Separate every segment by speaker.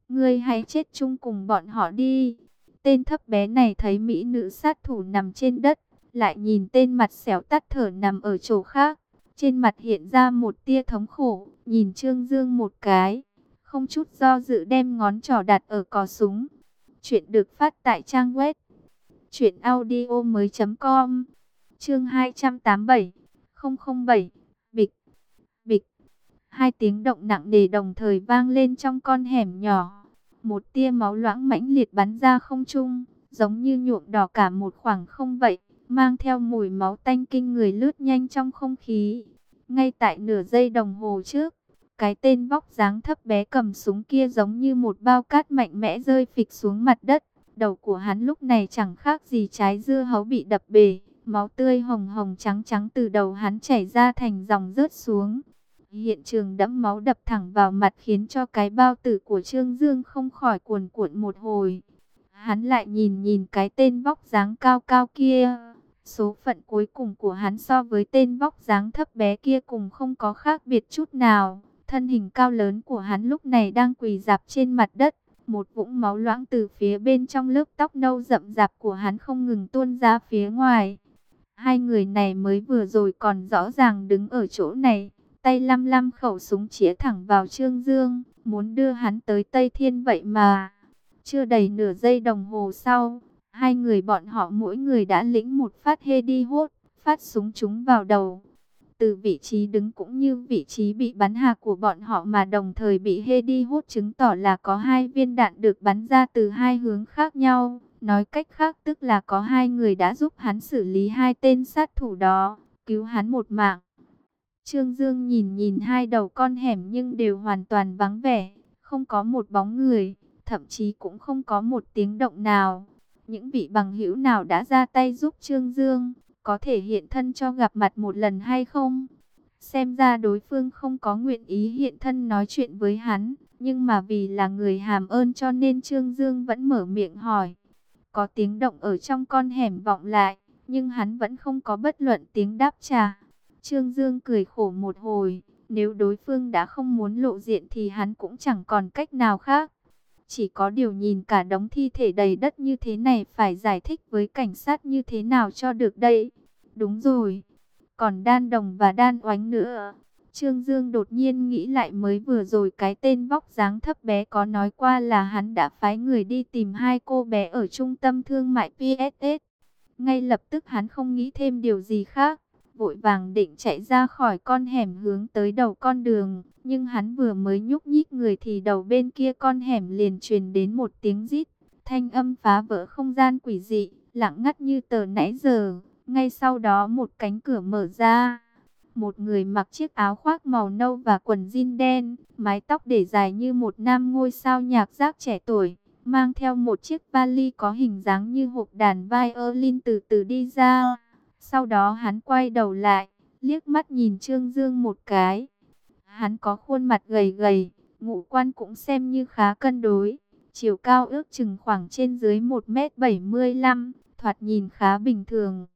Speaker 1: Ngươi hãy chết chung cùng bọn họ đi. Tên thấp bé này thấy mỹ nữ sát thủ nằm trên đất, lại nhìn tên mặt xẻo tắt thở nằm ở chỗ khác. Trên mặt hiện ra một tia thống khổ, nhìn Trương Dương một cái, không chút do dự đem ngón trỏ đặt ở cò súng. Chuyện được phát tại trang web truyệnaudiomoi.com. Chương 287, 007. Bịch, bịch. Hai tiếng động nặng nề đồng thời vang lên trong con hẻm nhỏ. Một tia máu loãng mãnh liệt bắn ra không trung, giống như nhuộm đỏ cả một khoảng không vậy, mang theo mùi máu tanh kinh người lướt nhanh trong không khí. Ngay tại nửa giây đồng hồ trước, cái tên vóc dáng thấp bé cầm súng kia giống như một bao cát mạnh mẽ rơi phịch xuống mặt đất. Đầu của hắn lúc này chẳng khác gì trái dưa hấu bị đập bể, máu tươi hồng hồng trắng trắng từ đầu hắn chảy ra thành dòng rớt xuống. Hiện trường đẫm máu đập thẳng vào mặt khiến cho cái bao tử của Trương Dương không khỏi cuồn cuộn một hồi. Hắn lại nhìn nhìn cái tên vóc dáng cao cao kia. Số phận cuối cùng của hắn so với tên vóc dáng thấp bé kia cùng không có khác biệt chút nào. Thân hình cao lớn của hắn lúc này đang quỳ rạp trên mặt đất. Một vũng máu loãng từ phía bên trong lớp tóc nâu rậm rạp của hắn không ngừng tuôn ra phía ngoài. Hai người này mới vừa rồi còn rõ ràng đứng ở chỗ này, tay lăm lăm khẩu súng chĩa thẳng vào Trương Dương, muốn đưa hắn tới Tây Thiên vậy mà. Chưa đầy nửa giây đồng hồ sau, hai người bọn họ mỗi người đã lĩnh một phát hedi hốt, phát súng trúng vào đầu. Từ vị trí đứng cũng như vị trí bị bắn hạ của bọn họ mà đồng thời bị hedi hốt, chứng tỏ là có hai viên đạn được bắn ra từ hai hướng khác nhau. Nói cách khác tức là có hai người đã giúp hắn xử lý hai tên sát thủ đó, cứu hắn một mạng. Trương Dương nhìn nhìn hai đầu con hẻm nhưng đều hoàn toàn vắng vẻ, không có một bóng người, thậm chí cũng không có một tiếng động nào. Những vị bằng hữu nào đã ra tay giúp Trương Dương, có thể hiện thân cho gặp mặt một lần hay không? Xem ra đối phương không có nguyện ý hiện thân nói chuyện với hắn, nhưng mà vì là người hàm ơn cho nên Trương Dương vẫn mở miệng hỏi. Có tiếng động ở trong con hẻm vọng lại, nhưng hắn vẫn không có bất luận tiếng đáp trả. Trương Dương cười khổ một hồi, nếu đối phương đã không muốn lộ diện thì hắn cũng chẳng còn cách nào khác. Chỉ có điều nhìn cả đống thi thể đầy đất như thế này phải giải thích với cảnh sát như thế nào cho được đây. Đúng rồi, còn Đan Đồng và Đan Oánh nữa. Trương Dương đột nhiên nghĩ lại mới vừa rồi cái tên vóc dáng thấp bé có nói qua là hắn đã phái người đi tìm hai cô bé ở trung tâm thương mại PSS. Ngay lập tức hắn không nghĩ thêm điều gì khác, vội vàng định chạy ra khỏi con hẻm hướng tới đầu con đường. Nhưng hắn vừa mới nhúc nhích người thì đầu bên kia con hẻm liền truyền đến một tiếng rít. Thanh âm phá vỡ không gian quỷ dị, lặng ngắt như tờ nãy giờ. Ngay sau đó một cánh cửa mở ra. Một người mặc chiếc áo khoác màu nâu và quần jean đen, mái tóc để dài như một nam ngôi sao nhạc rap trẻ tuổi, mang theo một chiếc vali có hình dáng như hộp đàn violin từ từ đi ra. Sau đó hắn quay đầu lại, liếc mắt nhìn Trương Dương một cái. Hắn có khuôn mặt gầy gầy, ngũ quan cũng xem như khá cân đối. Chiều cao ước chừng khoảng trên dưới 1m75, thoạt nhìn khá bình thường.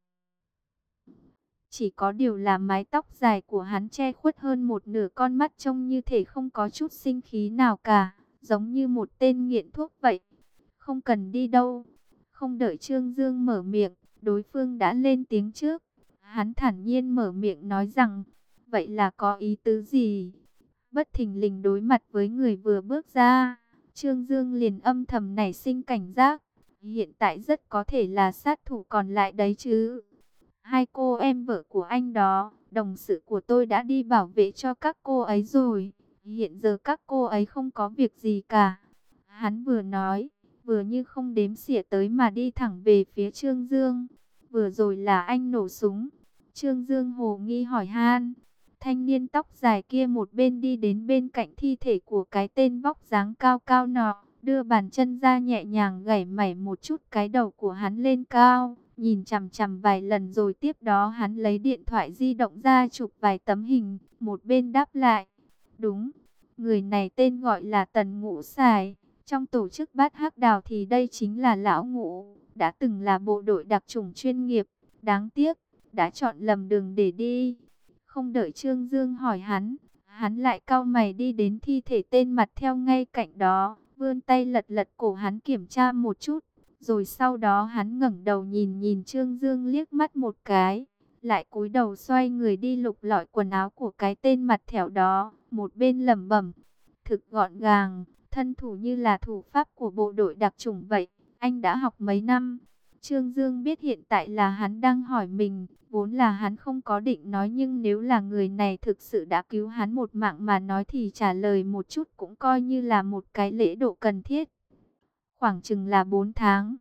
Speaker 1: Chỉ có điều là mái tóc dài của hắn che khuất hơn một nửa con mắt, trông như thể không có chút sinh khí nào cả, giống như một tên nghiện thuốc vậy. Không cần đi đâu. Không đợi Trương Dương mở miệng, đối phương đã lên tiếng trước. Hắn thản nhiên mở miệng nói rằng, vậy là có ý tứ gì? Bất thình lình đối mặt với người vừa bước ra, Trương Dương liền âm thầm nảy sinh cảnh giác. Hiện tại rất có thể là sát thủ còn lại đấy chứ. Hai cô em vợ của anh đó, đồng sự của tôi đã đi bảo vệ cho các cô ấy rồi. Hiện giờ các cô ấy không có việc gì cả. Hắn vừa nói, vừa như không đếm xỉa tới mà đi thẳng về phía Trương Dương. Vừa rồi là anh nổ súng. Trương Dương hồ nghi hỏi han. Thanh niên tóc dài kia một bên đi đến bên cạnh thi thể của cái tên vóc dáng cao cao nọ, đưa bàn chân ra nhẹ nhàng gảy mảy một chút cái đầu của hắn lên cao, nhìn chằm chằm vài lần rồi tiếp đó hắn lấy điện thoại di động ra chụp vài tấm hình, một bên đáp lại. Đúng, người này tên gọi là Tần Ngũ Sài, trong tổ chức Bát Hắc Đào thì đây chính là lão Ngũ, đã từng là bộ đội đặc chủng chuyên nghiệp, đáng tiếc, đã chọn lầm đường để đi. Không đợi Trương Dương hỏi hắn lại cau mày đi đến thi thể tên mặt theo ngay cạnh đó, vươn tay lật lật cổ hắn kiểm tra một chút. Rồi sau đó hắn ngẩng đầu nhìn nhìn Trương Dương liếc mắt một cái, lại cúi đầu xoay người đi lục lọi quần áo của cái tên mặt thẻo đó, một bên lẩm bẩm, thực gọn gàng, thân thủ như là thủ pháp của bộ đội đặc chủng vậy, anh đã học mấy năm? Trương Dương biết hiện tại là hắn đang hỏi mình, vốn là hắn không có định nói, nhưng nếu là người này thực sự đã cứu hắn một mạng mà nói thì trả lời một chút cũng coi như là một cái lễ độ cần thiết. Khoảng chừng là 4 tháng.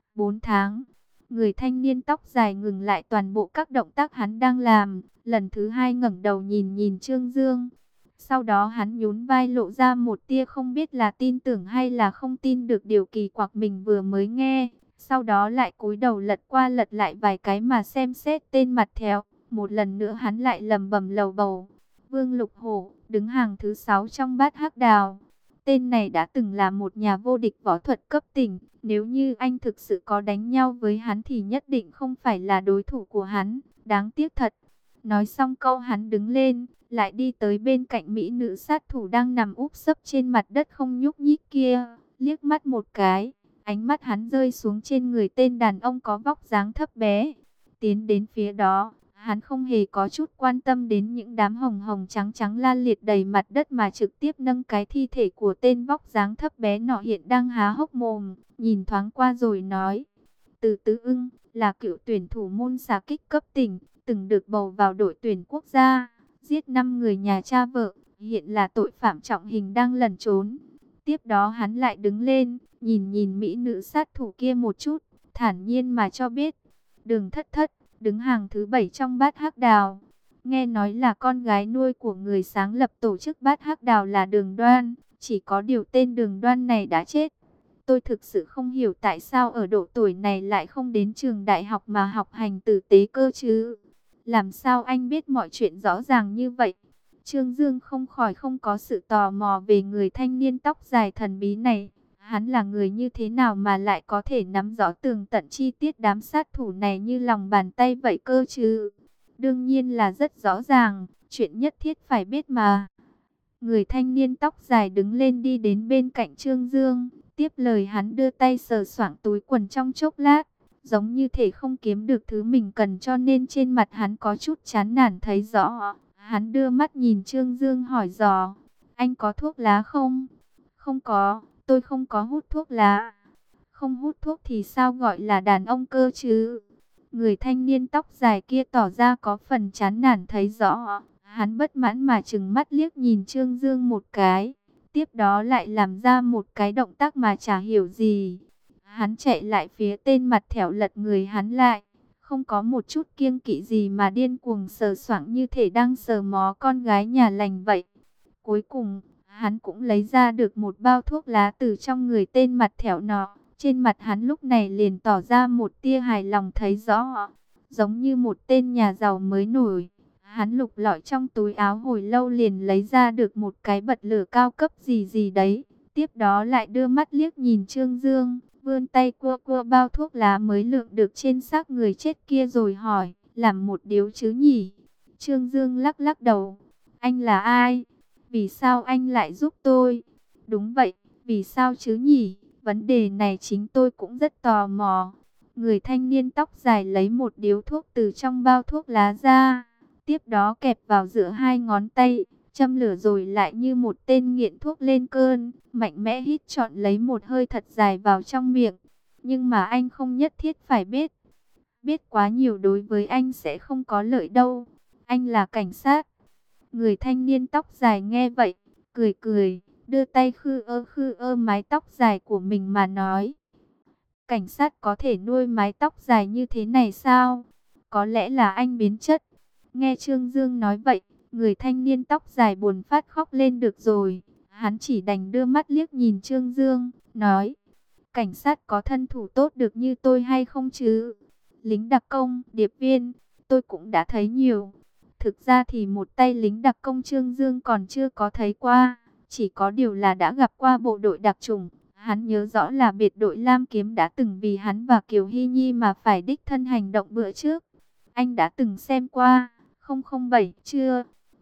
Speaker 1: 4 tháng. Người thanh niên tóc dài ngừng lại toàn bộ các động tác hắn đang làm, lần thứ hai ngẩng đầu nhìn nhìn Trương Dương. Sau đó hắn nhún vai lộ ra một tia không biết là tin tưởng hay là không tin được điều kỳ quặc mình vừa mới nghe. Sau đó lại cúi đầu lật qua lật lại vài cái mà xem xét tên mặt thẹo. Một lần nữa hắn lại lẩm bẩm lầu bầu. Vương Lục Hổ, đứng hàng thứ 6 trong bát hắc đào. Tên này đã từng là một nhà vô địch võ thuật cấp tỉnh. Nếu như anh thực sự có đánh nhau với hắn thì nhất định không phải là đối thủ của hắn. Đáng tiếc thật. Nói xong câu hắn đứng lên, lại đi tới bên cạnh mỹ nữ sát thủ đang nằm úp sấp trên mặt đất không nhúc nhích kia. Liếc mắt một cái, ánh mắt hắn rơi xuống trên người tên đàn ông có vóc dáng thấp bé. Tiến đến phía đó, hắn không hề có chút quan tâm đến những đám hồng hồng trắng trắng la liệt đầy mặt đất mà trực tiếp nâng cái thi thể của tên vóc dáng thấp bé nọ hiện đang há hốc mồm, nhìn thoáng qua rồi nói. Từ Tứ Ưng, là cựu tuyển thủ môn xạ kích cấp tỉnh, từng được bầu vào đội tuyển quốc gia, giết 5 người nhà cha vợ, hiện là tội phạm trọng hình đang lẩn trốn. Tiếp đó hắn lại đứng lên, nhìn nhìn mỹ nữ sát thủ kia một chút, thản nhiên mà cho biết, Đường Thất Thất, đứng hàng thứ 7 trong bát hắc đào. Nghe nói là con gái nuôi của người sáng lập tổ chức bát hắc đào là Đường Đoan, chỉ có điều tên Đường Đoan này đã chết. Tôi thực sự không hiểu tại sao ở độ tuổi này lại không đến trường đại học mà học hành tử tế cơ chứ. Làm sao anh biết mọi chuyện rõ ràng như vậy? Trương Dương không khỏi không có sự tò mò về người thanh niên tóc dài thần bí này. Hắn là người như thế nào mà lại có thể nắm rõ tường tận chi tiết đám sát thủ này như lòng bàn tay vậy cơ chứ? Đương nhiên là rất rõ ràng, chuyện nhất thiết phải biết mà. Người thanh niên tóc dài đứng lên đi đến bên cạnh Trương Dương. Tiếp lời hắn đưa tay sờ soạng túi quần trong chốc lát, giống như thể không kiếm được thứ mình cần cho nên trên mặt hắn có chút chán nản thấy rõ. Hắn đưa mắt nhìn Trương Dương hỏi dò, anh có thuốc lá không? Không có, tôi không có hút thuốc lá. Không hút thuốc thì sao gọi là đàn ông cơ chứ? Người thanh niên tóc dài kia tỏ ra có phần chán nản thấy rõ. Hắn bất mãn mà trừng mắt liếc nhìn Trương Dương một cái. Tiếp đó lại làm ra một cái động tác mà chả hiểu gì. Hắn chạy lại phía tên mặt thẻo lật người hắn lại. Không có một chút kiêng kỵ gì mà điên cuồng sờ soạng như thể đang sờ mó con gái nhà lành vậy. Cuối cùng, hắn cũng lấy ra được một bao thuốc lá từ trong người tên mặt thẻo nọ. Trên mặt hắn lúc này liền tỏ ra một tia hài lòng thấy rõ. Giống như một tên nhà giàu mới nổi. Hắn lục lọi trong túi áo hồi lâu liền lấy ra được một cái bật lửa cao cấp gì gì đấy. Tiếp đó lại đưa mắt liếc nhìn Trương Dương, vươn tay cua cua bao thuốc lá mới lượm được trên xác người chết kia rồi hỏi, làm một điếu chứ nhỉ? Trương Dương lắc lắc đầu, anh là ai? Vì sao anh lại giúp tôi? Đúng vậy, vì sao chứ nhỉ? Vấn đề này chính tôi cũng rất tò mò. Người thanh niên tóc dài lấy một điếu thuốc từ trong bao thuốc lá ra. Tiếp đó kẹp vào giữa hai ngón tay, châm lửa rồi lại như một tên nghiện thuốc lên cơn, mạnh mẽ hít trọn lấy một hơi thật dài vào trong miệng. Nhưng mà anh không nhất thiết phải biết. Biết quá nhiều đối với anh sẽ không có lợi đâu. Anh là cảnh sát. Người thanh niên tóc dài nghe vậy, cười cười, đưa tay khư ơ mái tóc dài của mình mà nói. Cảnh sát có thể nuôi mái tóc dài như thế này sao? Có lẽ là anh biến chất. Nghe Trương Dương nói vậy, người thanh niên tóc dài buồn phát khóc lên được rồi. Hắn chỉ đành đưa mắt liếc nhìn Trương Dương, nói, cảnh sát có thân thủ tốt được như tôi hay không chứ? Lính đặc công, điệp viên, tôi cũng đã thấy nhiều. Thực ra thì một tay lính đặc công Trương Dương còn chưa có thấy qua, chỉ có điều là đã gặp qua bộ đội đặc chủng. Hắn nhớ rõ là biệt đội Lam Kiếm đã từng vì hắn và Kiều Hy Nhi mà phải đích thân hành động bữa trước. Anh đã từng xem qua 007 chưa?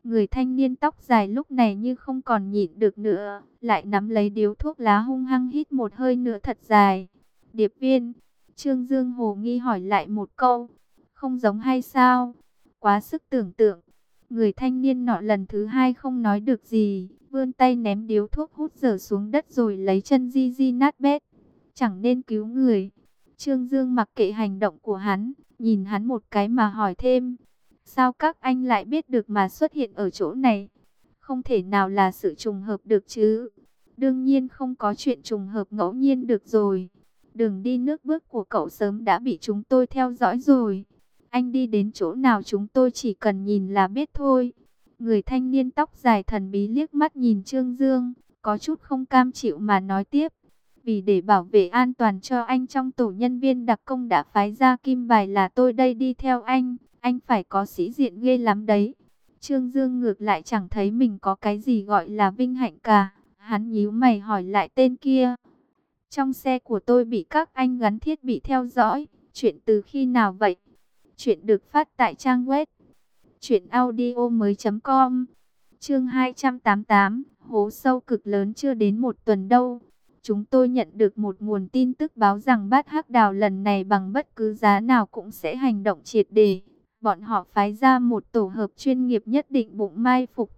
Speaker 1: Người thanh niên tóc dài lúc này như không còn nhịn được nữa, lại nắm lấy điếu thuốc lá hung hăng hít một hơi nữa thật dài. Điệp viên, Trương Dương hồ nghi hỏi lại một câu, không giống hay sao? Quá sức tưởng tượng. Người thanh niên nọ lần thứ hai không nói được gì, vươn tay ném điếu thuốc hút dở xuống đất rồi lấy chân di di nát bét. Chẳng nên cứu người. Trương Dương mặc kệ hành động của hắn, nhìn hắn một cái mà hỏi thêm. Sao các anh lại biết được mà xuất hiện ở chỗ này? Không thể nào là sự trùng hợp được chứ. Đương nhiên không có chuyện trùng hợp ngẫu nhiên được rồi. Đường đi nước bước của cậu sớm đã bị chúng tôi theo dõi rồi. Anh đi đến chỗ nào chúng tôi chỉ cần nhìn là biết thôi. Người thanh niên tóc dài thần bí liếc mắt nhìn Trương Dương, có chút không cam chịu mà nói tiếp. Vì để bảo vệ an toàn cho anh trong tổ nhân viên đặc công đã phái ra kim bài là tôi đây đi theo anh phải có sĩ diện ghê lắm đấy. Trương Dương ngược lại chẳng thấy mình có cái gì gọi là vinh hạnh cả. Hắn nhíu mày hỏi lại tên kia. Trong xe của tôi bị các anh gắn thiết bị theo dõi, chuyện từ khi nào vậy? Chuyện được phát tại trang web truyệnaudiomoi.com. Chương 288, hố sâu cực lớn chưa đến một tuần đâu. Chúng tôi nhận được một nguồn tin tức báo rằng Bát Hắc Đào lần này bằng bất cứ giá nào cũng sẽ hành động triệt để. Bọn họ phái ra một tổ hợp chuyên nghiệp nhất định bụng mai phục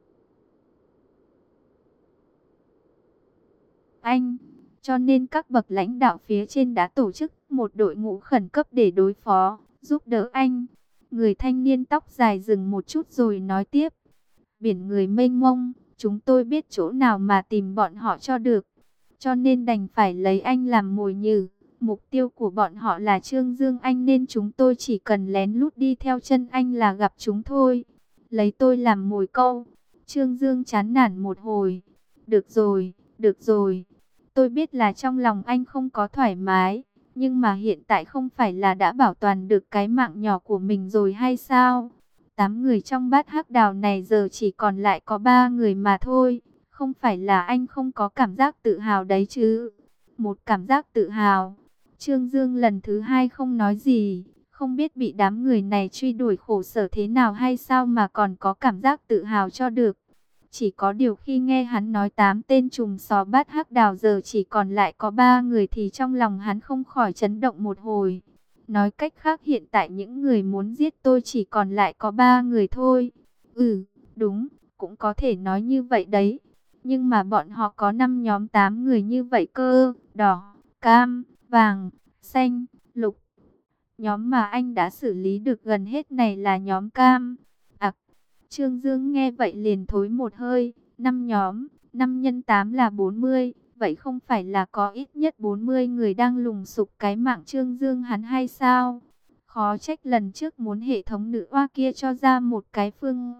Speaker 1: anh. Cho nên các bậc lãnh đạo phía trên đã tổ chức một đội ngũ khẩn cấp để đối phó, giúp đỡ anh. Người thanh niên tóc dài dừng một chút rồi nói tiếp. Biển người mênh mông, chúng tôi biết chỗ nào mà tìm bọn họ cho được. Cho nên đành phải lấy anh làm mồi nhử. Mục tiêu của bọn họ là Trương Dương Anh nên chúng tôi chỉ cần lén lút đi theo chân anh là gặp chúng thôi. Lấy tôi làm mồi câu. Trương Dương chán nản một hồi. Được rồi, được rồi. Tôi biết là trong lòng anh không có thoải mái. Nhưng mà hiện tại không phải là đã bảo toàn được cái mạng nhỏ của mình rồi hay sao? 8 người trong Bát Hắc Đào này giờ chỉ còn lại có 3 người mà thôi. Không phải là anh không có cảm giác tự hào đấy chứ. Một cảm giác tự hào. Trương Dương lần thứ hai không nói gì. Không biết bị đám người này truy đuổi khổ sở thế nào hay sao mà còn có cảm giác tự hào cho được. Chỉ có điều khi nghe hắn nói 8 tên trùm xó Bát Hắc Đào giờ chỉ còn lại có 3 người thì trong lòng hắn không khỏi chấn động một hồi. Nói cách khác hiện tại những người muốn giết tôi chỉ còn lại có 3 người thôi. Ừ, đúng, cũng có thể nói như vậy đấy. Nhưng mà bọn họ có 5 nhóm 8 người như vậy cơ. Đỏ, cam, vàng, xanh, lục. Nhóm mà anh đã xử lý được gần hết này là nhóm cam. Trương Dương nghe vậy liền thối một hơi. 5 nhóm, 5 nhân 8 là 40. Vậy không phải là có ít nhất 40 người đang lùng sục cái mạng Trương Dương hắn hay sao? Khó trách lần trước muốn hệ thống nữ oa kia cho ra một cái phương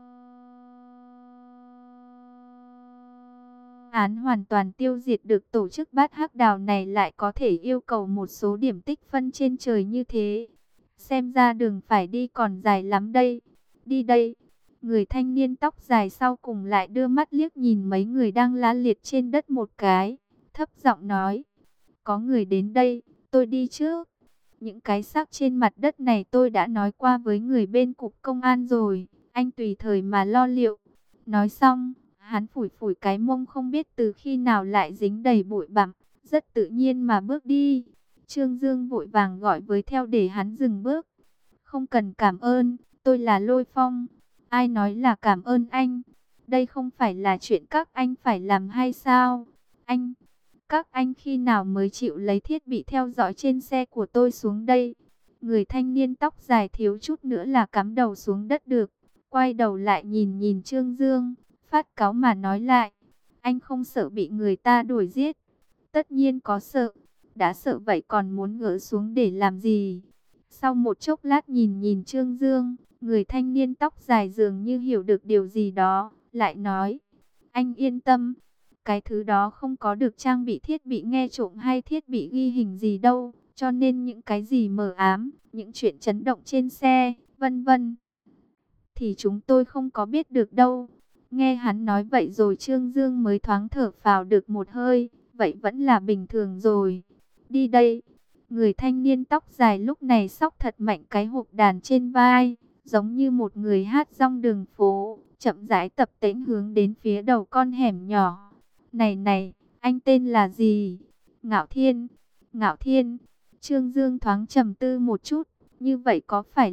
Speaker 1: án hoàn toàn tiêu diệt được tổ chức Bát Hắc Đào này lại có thể yêu cầu một số điểm tích phân trên trời như thế. Xem ra đường phải đi còn dài lắm đây. Đi đây. Người thanh niên tóc dài sau cùng lại đưa mắt liếc nhìn mấy người đang la liệt trên đất một cái. Thấp giọng nói. Có người đến đây, tôi đi trước. Những cái xác trên mặt đất này tôi đã nói qua với người bên cục công an rồi. Anh tùy thời mà lo liệu. Nói xong, hắn phủi phủi cái mông không biết từ khi nào lại dính đầy bụi bặm. Rất tự nhiên mà bước đi. Trương Dương vội vàng gọi với theo để hắn dừng bước. Không cần cảm ơn, tôi là Lôi Phong. Ai nói là cảm ơn anh? Đây không phải là chuyện các anh phải làm hay sao? Các anh khi nào mới chịu lấy thiết bị theo dõi trên xe của tôi xuống đây? Người thanh niên tóc dài thiếu chút nữa là cắm đầu xuống đất được. Quay đầu lại nhìn nhìn Trương Dương, phát cáu mà nói lại. Anh không sợ bị người ta đuổi giết? Tất nhiên có sợ. Đã sợ vậy còn muốn gỡ xuống để làm gì? Sau một chốc lát nhìn nhìn Trương Dương, người thanh niên tóc dài dường như hiểu được điều gì đó, lại nói. Anh yên tâm, cái thứ đó không có được trang bị thiết bị nghe trộm hay thiết bị ghi hình gì đâu, cho nên những cái gì mờ ám, những chuyện chấn động trên xe, vân vân, thì chúng tôi không có biết được đâu. Nghe hắn nói vậy rồi Trương Dương mới thoáng thở phào được một hơi, vậy vẫn là bình thường rồi. Đi đây. Người thanh niên tóc dài lúc này xốc thật mạnh cái hộp đàn trên vai, giống như một người hát rong đường phố, chậm rãi tập tễnh hướng đến phía đầu con hẻm nhỏ. Này này, anh tên là gì? Ngạo Thiên. Ngạo Thiên. Trương Dương thoáng trầm tư một chút, như vậy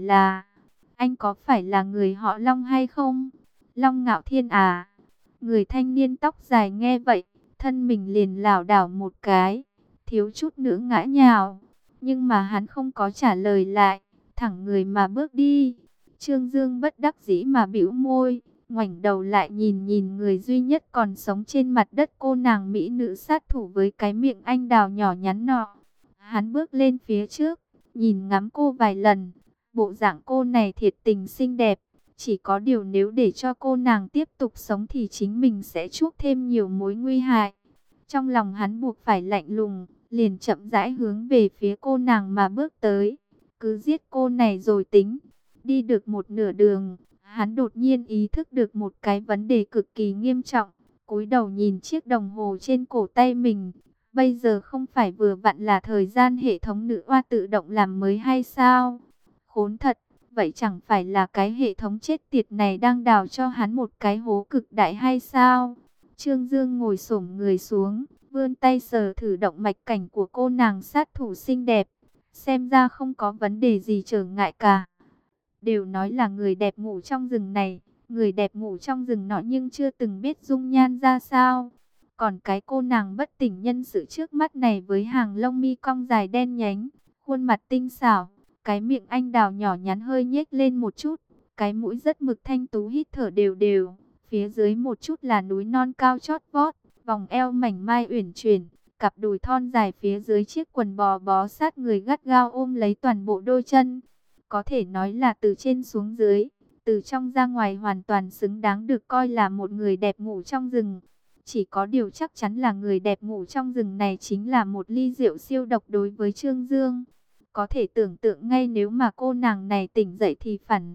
Speaker 1: anh có phải là người họ Long hay không? Long Ngạo Thiên à? Người thanh niên tóc dài nghe vậy, thân mình liền lảo đảo một cái, thiếu chút nữa ngã nhào. Nhưng mà hắn không có trả lời lại, thẳng người mà bước đi. Trương Dương bất đắc dĩ mà bĩu môi, ngoảnh đầu lại nhìn nhìn người duy nhất còn sống trên mặt đất, cô nàng mỹ nữ sát thủ với cái miệng anh đào nhỏ nhắn nọ. Hắn bước lên phía trước, nhìn ngắm cô vài lần. Bộ dạng cô này thiệt tình xinh đẹp. Chỉ có điều nếu để cho cô nàng tiếp tục sống thì chính mình sẽ chuốc thêm nhiều mối nguy hại. Trong lòng hắn buộc phải lạnh lùng, liền chậm rãi hướng về phía cô nàng mà bước tới. Cứ giết cô này rồi tính. Đi được một nửa đường, hắn đột nhiên ý thức được một cái vấn đề cực kỳ nghiêm trọng. Cúi đầu nhìn chiếc đồng hồ trên cổ tay mình. Bây giờ không phải vừa vặn là thời gian hệ thống nữ oa tự động làm mới hay sao? Khốn thật, vậy chẳng phải là cái hệ thống chết tiệt này đang đào cho hắn một cái hố cực đại hay sao? Trương Dương ngồi xổm người xuống, vươn tay sờ thử động mạch cảnh của cô nàng sát thủ xinh đẹp. Xem ra không có vấn đề gì trở ngại cả. Đều nói là người đẹp ngủ trong rừng này, người đẹp ngủ trong rừng nọ, nhưng chưa từng biết dung nhan ra sao. Còn cái cô nàng bất tỉnh nhân sự trước mắt này với hàng lông mi cong dài đen nhánh, khuôn mặt tinh xảo, cái miệng anh đào nhỏ nhắn hơi nhếch lên một chút, cái mũi rất mực thanh tú hít thở đều đều, phía dưới một chút là núi non cao chót vót, vòng eo mảnh mai uyển chuyển, cặp đùi thon dài phía dưới chiếc quần bò bó sát người gắt gao ôm lấy toàn bộ đôi chân. Có thể nói là từ trên xuống dưới, từ trong ra ngoài hoàn toàn xứng đáng được coi là một người đẹp ngủ trong rừng. Chỉ có điều chắc chắn là người đẹp ngủ trong rừng này chính là một ly rượu siêu độc đối với Trương Dương. Có thể tưởng tượng ngay nếu mà cô nàng này tỉnh dậy thì phản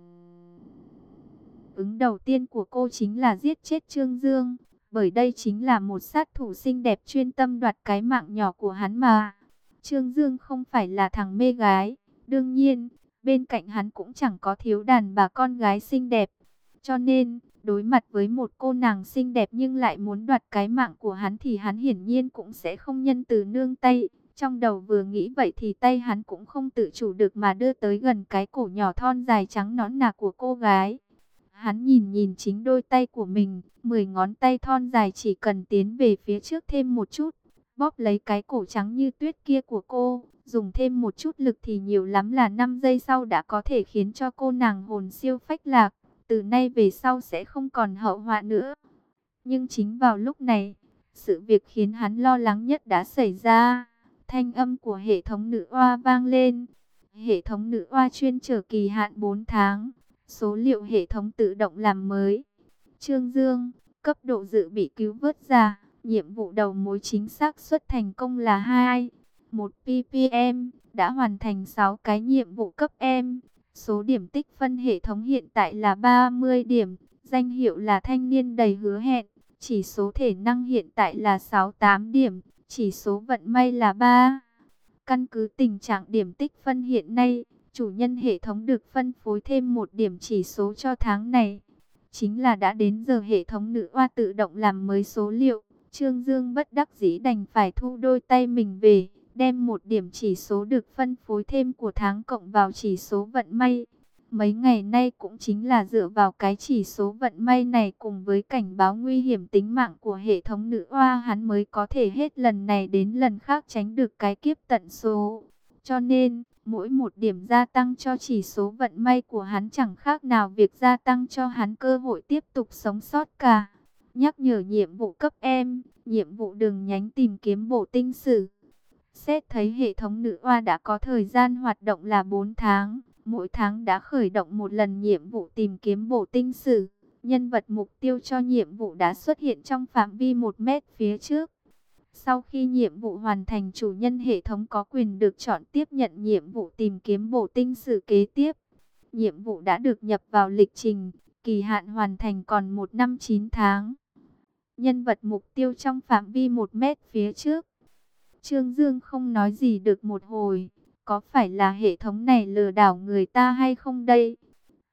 Speaker 1: ứng đầu tiên của cô chính là giết chết Trương Dương. Bởi đây chính là một sát thủ xinh đẹp chuyên tâm đoạt cái mạng nhỏ của hắn mà. Trương Dương không phải là thằng mê gái. Đương nhiên, bên cạnh hắn cũng chẳng có thiếu đàn bà con gái xinh đẹp. Cho nên, đối mặt với một cô nàng xinh đẹp nhưng lại muốn đoạt cái mạng của hắn thì hắn hiển nhiên cũng sẽ không nhân từ nương tay. Trong đầu vừa nghĩ vậy thì tay hắn cũng không tự chủ được mà đưa tới gần cái cổ nhỏ thon dài trắng nõn nà của cô gái. Hắn nhìn nhìn chính đôi tay của mình, 10 ngón tay thon dài chỉ cần tiến về phía trước thêm một chút, bóp lấy cái cổ trắng như tuyết kia của cô, dùng thêm một chút lực thì nhiều lắm là 5 giây sau đã có thể khiến cho cô nàng hồn siêu phách lạc, từ nay về sau sẽ không còn hậu họa nữa. Nhưng chính vào lúc này, sự việc khiến hắn lo lắng nhất đã xảy ra. Thanh âm của hệ thống nữ oa vang lên. Hệ thống nữ oa chuyên trở kỳ hạn 4 tháng. Số liệu hệ thống tự động làm mới. Trương Dương, cấp độ dự bị cứu vớt ra. Nhiệm vụ đầu mối chính xác suất thành công là 2. 1 ppm, đã hoàn thành 6 cái nhiệm vụ cấp M. Số điểm tích phân hệ thống hiện tại là 30 điểm. Danh hiệu là thanh niên đầy hứa hẹn. Chỉ số thể năng hiện tại là 68 điểm. Chỉ số vận may là 3. Căn cứ tình trạng điểm tích phân hiện nay, chủ nhân hệ thống được phân phối thêm 1 điểm chỉ số cho tháng này. Chính là đã đến giờ hệ thống nữ oa tự động làm mới số liệu. Trương Dương bất đắc dĩ đành phải thu đôi tay mình về, đem 1 điểm chỉ số được phân phối thêm của tháng cộng vào chỉ số vận may. Mấy ngày nay cũng chính là dựa vào cái chỉ số vận may này cùng với cảnh báo nguy hiểm tính mạng của hệ thống nữ oa hắn mới có thể hết lần này đến lần khác tránh được cái kiếp tận số. Cho nên, mỗi 1 điểm gia tăng cho chỉ số vận may của hắn chẳng khác nào việc gia tăng cho hắn cơ hội tiếp tục sống sót cả. Nhắc nhở nhiệm vụ cấp M, nhiệm vụ đường nhánh tìm kiếm bổ tinh sử. Xét thấy hệ thống nữ oa đã có thời gian hoạt động là 4 tháng. Mỗi tháng đã khởi động một lần nhiệm vụ tìm kiếm bổ tinh sử. Nhân vật mục tiêu cho nhiệm vụ đã xuất hiện trong phạm vi 1 mét phía trước. Sau khi nhiệm vụ hoàn thành, chủ nhân hệ thống có quyền được chọn tiếp nhận nhiệm vụ tìm kiếm bổ tinh sử kế tiếp. Nhiệm vụ đã được nhập vào lịch trình, kỳ hạn hoàn thành còn 1 năm 9 tháng. Nhân vật mục tiêu trong phạm vi 1 mét phía trước. Trương Dương không nói gì được một hồi. Có phải là hệ thống này lừa đảo người ta hay không đây?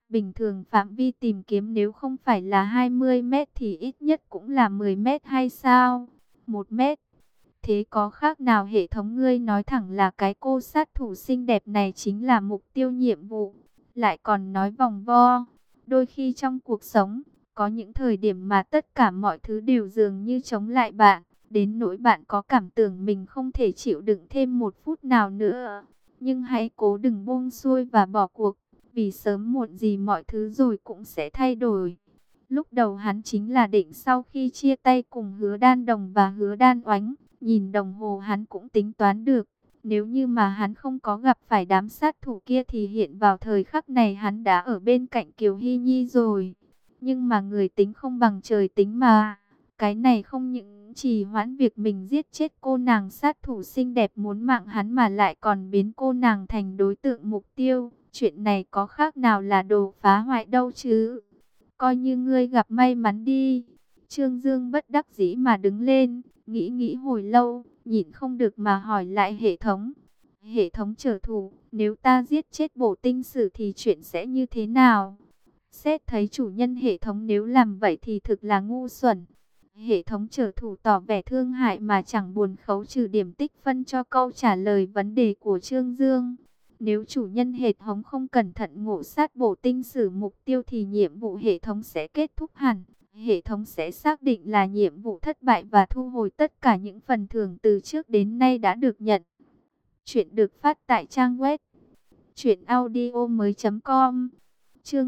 Speaker 1: Bình thường phạm vi tìm kiếm nếu không phải là 20 mét thì ít nhất cũng là 10 mét hay sao? 1 mét. Thế có khác nào hệ thống, ngươi nói thẳng là cái cô sát thủ xinh đẹp này chính là mục tiêu nhiệm vụ, lại còn nói vòng vo. Đôi khi trong cuộc sống, có những thời điểm mà tất cả mọi thứ đều dường như chống lại bạn, đến nỗi bạn có cảm tưởng mình không thể chịu đựng thêm một phút nào nữa. Nhưng hãy cố đừng buông xuôi và bỏ cuộc, vì sớm muộn gì mọi thứ rồi cũng sẽ thay đổi. Lúc đầu hắn chính là định sau khi chia tay cùng Hứa Đan Đồng và Hứa Đan Oánh, nhìn đồng hồ hắn cũng tính toán được, nếu như mà hắn không có gặp phải đám sát thủ kia thì hiện vào thời khắc này hắn đã ở bên cạnh Kiều Hy Nhi rồi. Nhưng mà người tính không bằng trời tính mà. Cái này không những trì hoãn việc mình giết chết cô nàng sát thủ xinh đẹp muốn mạng hắn mà lại còn biến cô nàng thành đối tượng mục tiêu. Chuyện này có khác nào là đồ phá hoại đâu chứ. Coi như ngươi gặp may mắn đi. Trương Dương bất đắc dĩ mà đứng lên, nghĩ hồi lâu, nhịn không được mà hỏi lại hệ thống. Hệ thống trở thủ, nếu ta giết chết Bổ Tinh Sử thì chuyện sẽ như thế nào? Xét thấy chủ nhân hệ thống nếu làm vậy thì thực là ngu xuẩn. Hệ thống trở thủ tỏ vẻ thương hại mà chẳng buồn khấu trừ điểm tích phân cho câu trả lời vấn đề của Trương Dương. Nếu chủ nhân hệ thống không cẩn thận ngộ sát Bổ Tinh Sử mục tiêu thì nhiệm vụ hệ thống sẽ kết thúc hẳn. Hệ thống sẽ xác định là nhiệm vụ thất bại và thu hồi tất cả những phần thưởng từ trước đến nay đã được nhận. Chuyện được phát tại trang web truyệnaudiomoi.com. Chương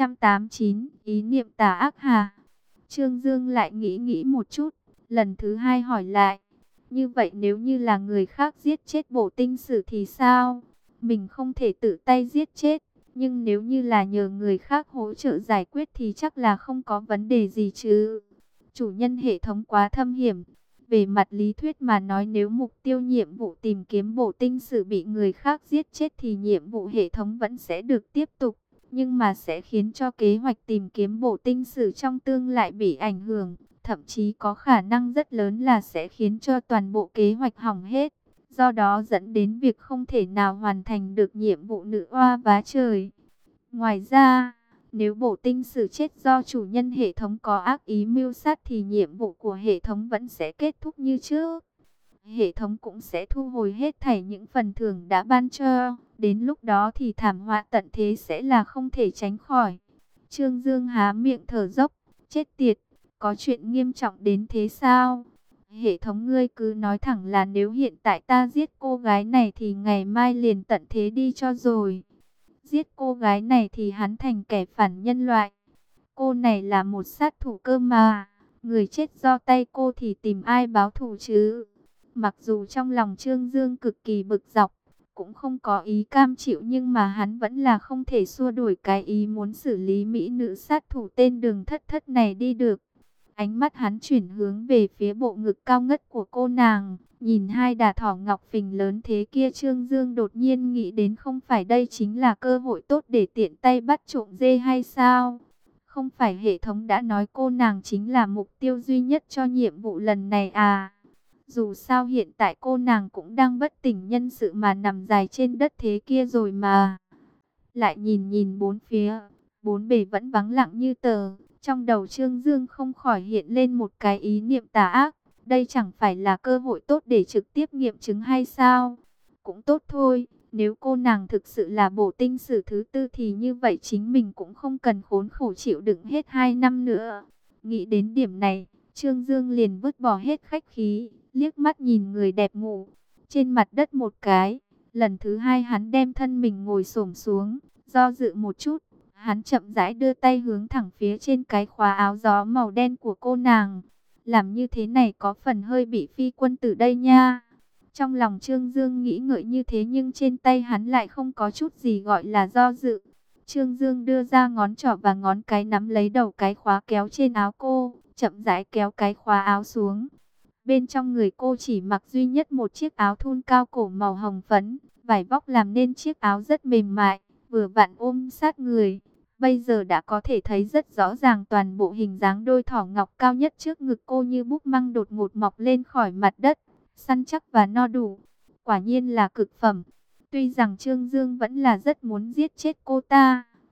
Speaker 1: 289, ý niệm tà ác hà. Trương Dương lại nghĩ một chút, lần thứ hai hỏi lại. Như vậy nếu như là người khác giết chết Bổ Tinh Sử thì sao? Mình không thể tự tay giết chết, nhưng nếu như là nhờ người khác hỗ trợ giải quyết thì chắc là không có vấn đề gì chứ. Chủ nhân hệ thống quá thâm hiểm. Về mặt lý thuyết mà nói, nếu mục tiêu nhiệm vụ tìm kiếm Bổ Tinh Sử bị người khác giết chết thì nhiệm vụ hệ thống vẫn sẽ được tiếp tục. Nhưng mà sẽ khiến cho kế hoạch tìm kiếm Bổ Tinh Sử trong tương lai bị ảnh hưởng. Thậm chí có khả năng rất lớn là sẽ khiến cho toàn bộ kế hoạch hỏng hết. Do đó dẫn đến việc không thể nào hoàn thành được nhiệm vụ nữ oa vá trời. Ngoài ra, nếu Bổ Tinh Sử chết do chủ nhân hệ thống có ác ý mưu sát thì nhiệm vụ của hệ thống vẫn sẽ kết thúc như trước. Hệ thống cũng sẽ thu hồi hết thảy những phần thưởng đã ban cho. Đến lúc đó thì thảm họa tận thế sẽ là không thể tránh khỏi. Trương Dương há miệng thở dốc. Chết tiệt, có chuyện nghiêm trọng đến thế sao? Hệ thống ngươi cứ nói thẳng là nếu hiện tại ta giết cô gái này thì ngày mai liền tận thế đi cho rồi. Giết cô gái này thì hắn thành kẻ phản nhân loại. Cô này là một sát thủ cơ mà. Người chết do tay cô thì tìm ai báo thù chứ? Mặc dù trong lòng Trương Dương cực kỳ bực dọc, cũng không có ý cam chịu, nhưng mà hắn vẫn là không thể xua đuổi cái ý muốn xử lý mỹ nữ sát thủ tên Đường Thất Thất này đi được. Ánh mắt hắn chuyển hướng về phía bộ ngực cao ngất của cô nàng, nhìn hai đà thỏ ngọc phình lớn thế kia, Trương Dương đột nhiên nghĩ đến không phải đây chính là cơ hội tốt để tiện tay bắt trộm dê hay sao? Không phải hệ thống đã nói cô nàng chính là mục tiêu duy nhất cho nhiệm vụ lần này à? Dù sao hiện tại cô nàng cũng đang bất tỉnh nhân sự mà nằm dài trên đất thế kia rồi mà. Lại nhìn bốn phía, bốn bề vẫn vắng lặng như tờ. Trong đầu Trương Dương không khỏi hiện lên một cái ý niệm tà ác. Đây chẳng phải là cơ hội tốt để trực tiếp nghiệm chứng hay sao? Cũng tốt thôi, nếu cô nàng thực sự là Bổ Tinh Sử thứ tư thì như vậy chính mình cũng không cần khốn khổ chịu đựng hết 2 năm nữa. Nghĩ đến điểm này, Trương Dương liền vứt bỏ hết khách khí, liếc mắt nhìn người đẹp ngủ trên mặt đất một cái. Lần thứ hai hắn đem thân mình ngồi xổm xuống, do dự một chút. Hắn chậm rãi đưa tay hướng thẳng phía trên cái khóa áo gió màu đen của cô nàng. Làm như thế này có phần hơi bị phi quân tử đây nha. Trong lòng Trương Dương nghĩ ngợi như thế nhưng trên tay hắn lại không có chút gì gọi là do dự. Trương Dương đưa ra ngón trỏ và ngón cái nắm lấy đầu cái khóa kéo trên áo cô, chậm rãi kéo cái khóa áo xuống. Bên trong người cô chỉ mặc duy nhất một chiếc áo thun cao cổ màu hồng phấn, vải vóc làm nên chiếc áo rất mềm mại, vừa vặn ôm sát người. Bây giờ đã có thể thấy rất rõ ràng toàn bộ hình dáng đôi thỏ ngọc cao nhất trước ngực cô như búp măng đột ngột mọc lên khỏi mặt đất, săn chắc và no đủ. Quả nhiên là cực phẩm. Tuy rằng Trương Dương vẫn là rất muốn giết chết cô ta,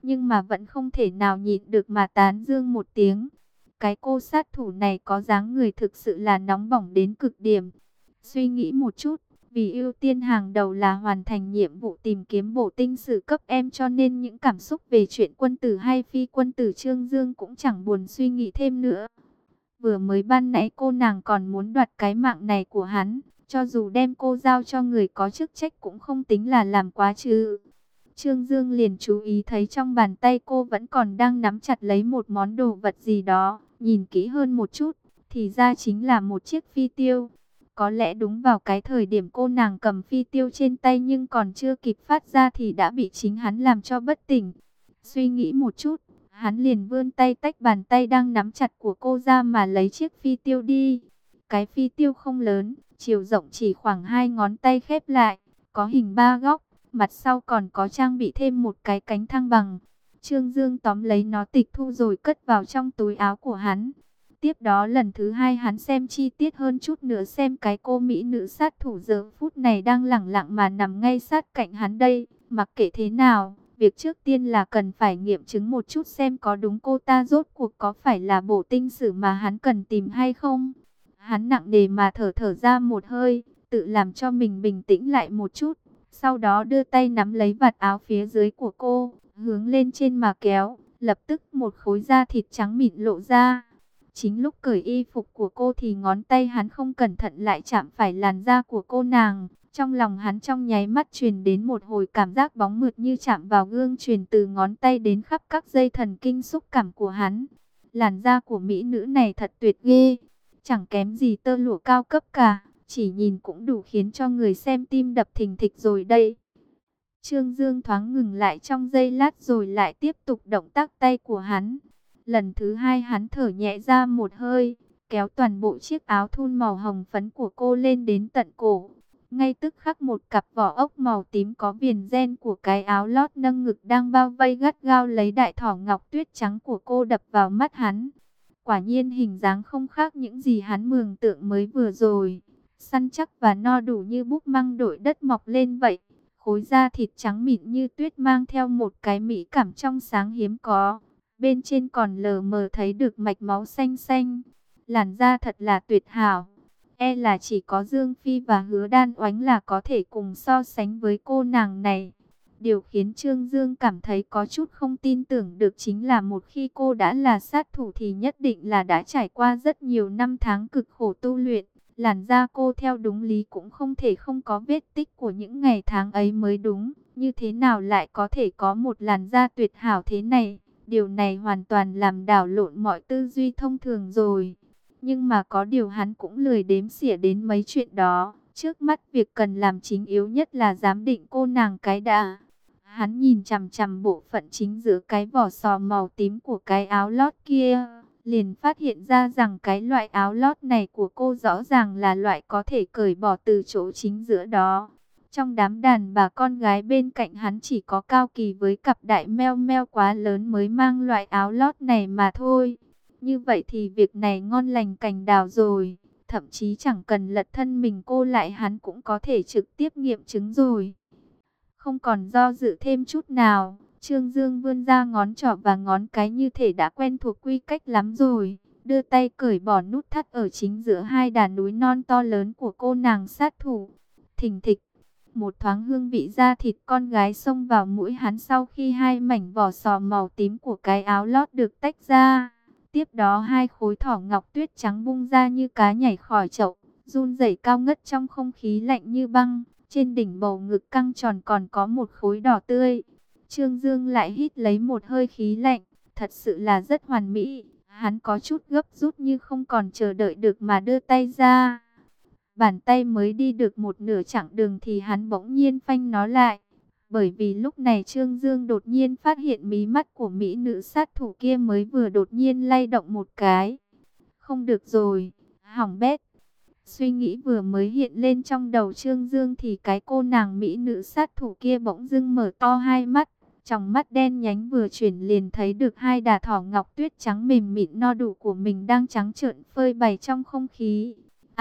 Speaker 1: nhưng mà vẫn không thể nào nhịn được mà tán dương một tiếng. Cái cô sát thủ này có dáng người thực sự là nóng bỏng đến cực điểm. Suy nghĩ một chút, vì ưu tiên hàng đầu là hoàn thành nhiệm vụ tìm kiếm bổ tinh sử cấp em, cho nên những cảm xúc về chuyện quân tử hay phi quân tử Trương Dương cũng chẳng buồn suy nghĩ thêm nữa. Vừa mới ban nãy cô nàng còn muốn đoạt cái mạng này của hắn, cho dù đem cô giao cho người có chức trách cũng không tính là làm quá chứ. Trương Dương liền chú ý thấy trong bàn tay cô vẫn còn đang nắm chặt lấy một món đồ vật gì đó, nhìn kỹ hơn một chút, thì ra chính là một chiếc phi tiêu. Có lẽ đúng vào cái thời điểm cô nàng cầm phi tiêu trên tay nhưng còn chưa kịp phát ra thì đã bị chính hắn làm cho bất tỉnh. Suy nghĩ một chút, hắn liền vươn tay tách bàn tay đang nắm chặt của cô ra mà lấy chiếc phi tiêu đi. Cái phi tiêu không lớn, chiều rộng chỉ khoảng 2 ngón tay khép lại, có hình 3 góc, mặt sau còn có trang bị thêm một cái cánh thăng bằng. Trương Dương tóm lấy nó tịch thu rồi cất vào trong túi áo của hắn. Tiếp đó lần thứ hai hắn xem chi tiết hơn chút nữa xem cái cô mỹ nữ sát thủ giờ phút này đang lẳng lặng mà nằm ngay sát cạnh hắn đây. Mặc kệ thế nào, việc trước tiên là cần phải nghiệm chứng một chút xem có đúng cô ta rốt cuộc có phải là bổ tinh sử mà hắn cần tìm hay không. Hắn nặng nề mà thở thở ra một hơi, tự làm cho mình bình tĩnh lại một chút. Sau đó đưa tay nắm lấy vạt áo phía dưới của cô, hướng lên trên mà kéo, lập tức một khối da thịt trắng mịn lộ ra. Chính lúc cởi y phục của cô thì ngón tay hắn không cẩn thận lại chạm phải làn da của cô nàng. Trong lòng hắn trong nháy mắt truyền đến một hồi cảm giác bóng mượt như chạm vào gương, truyền từ ngón tay đến khắp các dây thần kinh xúc cảm của hắn. Làn da của mỹ nữ này thật tuyệt ghê, chẳng kém gì tơ lụa cao cấp cả, chỉ nhìn cũng đủ khiến cho người xem tim đập thình thịch rồi đây. Trương Dương thoáng ngừng lại trong giây lát rồi lại tiếp tục động tác tay của hắn. Lần thứ hai hắn thở nhẹ ra một hơi, kéo toàn bộ chiếc áo thun màu hồng phấn của cô lên đến tận cổ. Ngay tức khắc một cặp vỏ ốc màu tím có viền ren của cái áo lót nâng ngực đang bao vây gắt gao lấy đại thỏ ngọc tuyết trắng của cô đập vào mắt hắn. Quả nhiên hình dáng không khác những gì hắn mường tượng mới vừa rồi. Săn chắc và no đủ như búp măng đội đất mọc lên vậy. Khối da thịt trắng mịn như tuyết mang theo một cái mỹ cảm trong sáng hiếm có. Bên trên còn lờ mờ thấy được mạch máu xanh xanh. Làn da thật là tuyệt hảo. E là chỉ có Dương Phi và Hứa Đan Oánh là có thể cùng so sánh với cô nàng này. Điều khiến Trương Dương cảm thấy có chút không tin tưởng được chính là một khi cô đã là sát thủ thì nhất định là đã trải qua rất nhiều năm tháng cực khổ tu luyện. Làn da cô theo đúng lý cũng không thể không có vết tích của những ngày tháng ấy mới đúng. Như thế nào lại có thể có một làn da tuyệt hảo thế này? Điều này hoàn toàn làm đảo lộn mọi tư duy thông thường rồi. Nhưng mà có điều hắn cũng lười đếm xỉa đến mấy chuyện đó. Trước mắt việc cần làm chính yếu nhất là giám định cô nàng cái đã. Hắn nhìn chằm chằm bộ phận chính giữa cái vỏ sò màu tím của cái áo lót kia. Liền phát hiện ra rằng cái loại áo lót này của cô rõ ràng là loại có thể cởi bỏ từ chỗ chính giữa đó. Trong đám đàn bà con gái bên cạnh hắn chỉ có Cao Kỳ với cặp đại meo meo quá lớn mới mang loại áo lót này mà thôi. Như vậy thì việc này ngon lành cành đào rồi. Thậm chí chẳng cần lật thân mình cô lại hắn cũng có thể trực tiếp nghiệm chứng rồi. Không còn do dự thêm chút nào, Trương Dương vươn ra ngón trỏ và ngón cái như thể đã quen thuộc quy cách lắm rồi. Đưa tay cởi bỏ nút thắt ở chính giữa hai đá núi non to lớn của cô nàng sát thủ. Thình thịch, một thoáng hương vị da thịt con gái xông vào mũi hắn sau khi hai mảnh vỏ sò màu tím của cái áo lót được tách ra. Tiếp đó hai khối thỏ ngọc tuyết trắng bung ra như cá nhảy khỏi chậu, run rẩy cao ngất trong không khí lạnh như băng. Trên đỉnh bầu ngực căng tròn còn có một khối đỏ tươi. Trương Dương lại hít lấy một hơi khí lạnh, thật sự là rất hoàn mỹ. Hắn có chút gấp rút như không còn chờ đợi được mà đưa tay ra. Bàn tay mới đi được một nửa chặng đường thì hắn bỗng nhiên phanh nó lại. Bởi vì lúc này Trương Dương đột nhiên phát hiện mí mắt của mỹ nữ sát thủ kia mới vừa đột nhiên lay động một cái. Không được rồi, hỏng bét. Suy nghĩ vừa mới hiện lên trong đầu Trương Dương thì cái cô nàng mỹ nữ sát thủ kia bỗng dưng mở to hai mắt. Trong mắt đen nhánh vừa chuyển liền thấy được hai đà thỏ ngọc tuyết trắng mềm mịn no đủ của mình đang trắng trợn phơi bày trong không khí.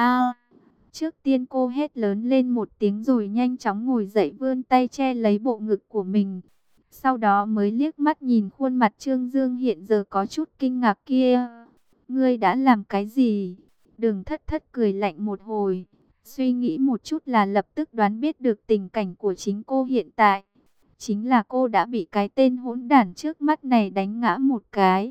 Speaker 1: Trước tiên cô hét lớn lên một tiếng rồi nhanh chóng ngồi dậy vươn tay che lấy bộ ngực của mình. Sau đó mới liếc mắt nhìn khuôn mặt Trương Dương hiện giờ có chút kinh ngạc kia. Ngươi đã làm cái gì? Đường Thất Thất cười lạnh một hồi, suy nghĩ một chút là lập tức đoán biết được tình cảnh của chính cô hiện tại. Chính là cô đã bị cái tên hỗn đản trước mắt này đánh ngã một cái.